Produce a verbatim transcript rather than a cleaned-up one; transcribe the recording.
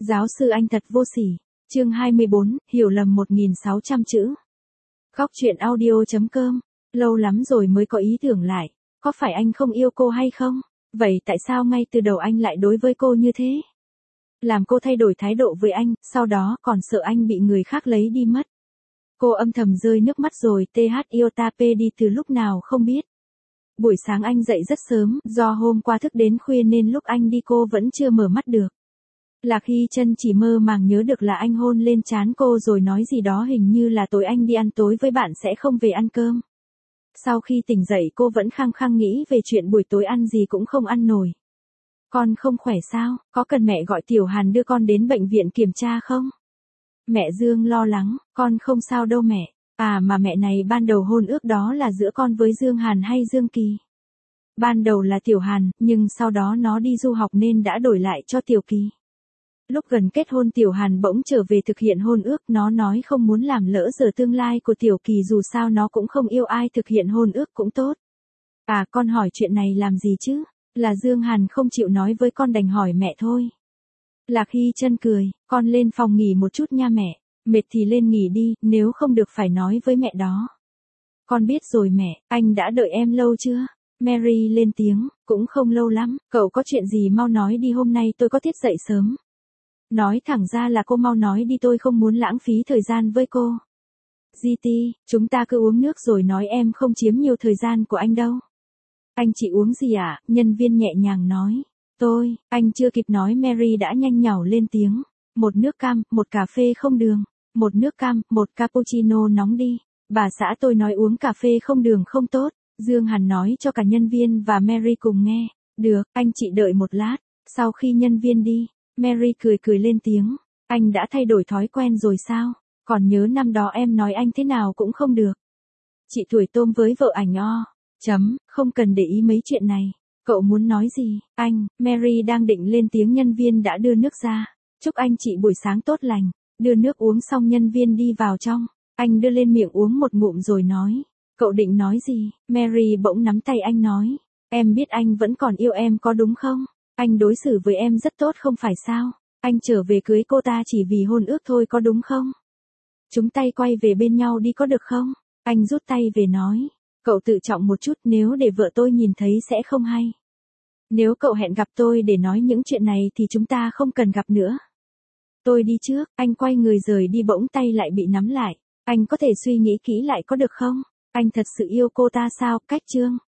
Giáo sư anh thật vô sỉ. Chương hai mươi bốn, hiểu lầm một nghìn sáu trăm chữ. Góc truyện audio chấm com. Lâu lắm rồi mới có ý tưởng lại, có phải anh không yêu cô hay không? Vậy tại sao ngay từ đầu anh lại đối với cô như thế? Làm cô thay đổi thái độ với anh, sau đó còn sợ anh bị người khác lấy đi mất. Cô âm thầm rơi nước mắt rồi, th yêu ta p đi từ lúc nào không biết. Buổi sáng anh dậy rất sớm, do hôm qua thức đến khuya nên lúc anh đi cô vẫn chưa mở mắt được. Lạc Hy Trân chỉ mơ màng nhớ được là anh hôn lên trán cô rồi nói gì đó hình như là tối anh đi ăn tối với bạn sẽ không về ăn cơm. Sau khi tỉnh dậy cô vẫn khăng khăng nghĩ về chuyện buổi tối ăn gì cũng không ăn nổi. Con không khỏe sao, có cần mẹ gọi Tiểu Hàn đưa con đến bệnh viện kiểm tra không? Mẹ Dương lo lắng, con không sao đâu mẹ. À mà mẹ này ban đầu hôn ước đó là giữa con với Dương Hàn hay Dương Kỳ? Ban đầu là Tiểu Hàn, nhưng sau đó nó đi du học nên đã đổi lại cho Tiểu Kỳ. Lúc gần kết hôn Tiểu Hàn bỗng trở về thực hiện hôn ước, nó nói không muốn làm lỡ giờ tương lai của Tiểu Kỳ, dù sao nó cũng không yêu ai, thực hiện hôn ước cũng tốt. À con hỏi chuyện này làm gì chứ? Là Dương Hàn không chịu nói với con, đành hỏi mẹ thôi. Lạc Hy Trân cười, con lên phòng nghỉ một chút nha mẹ, mệt thì lên nghỉ đi, nếu không được phải nói với mẹ đó. Con biết rồi mẹ, anh đã đợi em lâu chưa? Mary lên tiếng, cũng không lâu lắm, cậu có chuyện gì mau nói đi, hôm nay tôi có tiết dậy sớm. Nói thẳng ra là cô mau nói đi, tôi không muốn lãng phí thời gian với cô. giê tê, chúng ta cứ uống nước rồi nói, em không chiếm nhiều thời gian của anh đâu. Anh chị uống gì ạ? À? Nhân viên nhẹ nhàng nói. Tôi, anh chưa kịp nói Mary đã nhanh nhảu lên tiếng. Một nước cam, một cà phê không đường. Một nước cam, một cappuccino nóng đi. Bà xã tôi nói uống cà phê không đường không tốt. Dương Hàn nói cho cả nhân viên và Mary cùng nghe. Được, anh chị đợi một lát. Sau khi nhân viên đi, Mary cười cười lên tiếng. Anh đã thay đổi thói quen rồi sao? Còn nhớ năm đó em nói anh thế nào cũng không được. Chị tuổi tôm với vợ ảnh o. Chấm, không cần để ý mấy chuyện này. Cậu muốn nói gì? Anh, Mary đang định lên tiếng, nhân viên đã đưa nước ra. Chúc anh chị buổi sáng tốt lành. Đưa nước uống xong nhân viên đi vào trong. Anh đưa lên miệng uống một ngụm rồi nói. Cậu định nói gì? Mary bỗng nắm tay anh nói. Em biết anh vẫn còn yêu em có đúng không? Anh đối xử với em rất tốt không phải sao? Anh trở về cưới cô ta chỉ vì hôn ước thôi có đúng không? Chúng tay quay về bên nhau đi có được không? Anh rút tay về nói. Cậu tự trọng một chút, nếu để vợ tôi nhìn thấy sẽ không hay. Nếu cậu hẹn gặp tôi để nói những chuyện này thì chúng ta không cần gặp nữa. Tôi đi trước, anh quay người rời đi, bỗng tay lại bị nắm lại. Anh có thể suy nghĩ kỹ lại có được không? Anh thật sự yêu cô ta sao? Cách chương